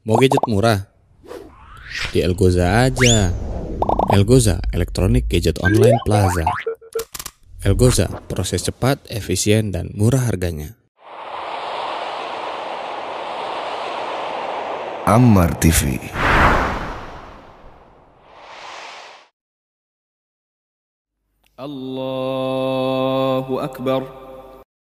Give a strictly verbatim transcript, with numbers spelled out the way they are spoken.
Mau gadget murah? Di Elgoza aja. Elgoza, Electronic Gadget Online Plaza. Elgoza, proses cepat, efisien, dan murah harganya. Ammar T V. Allahu Akbar.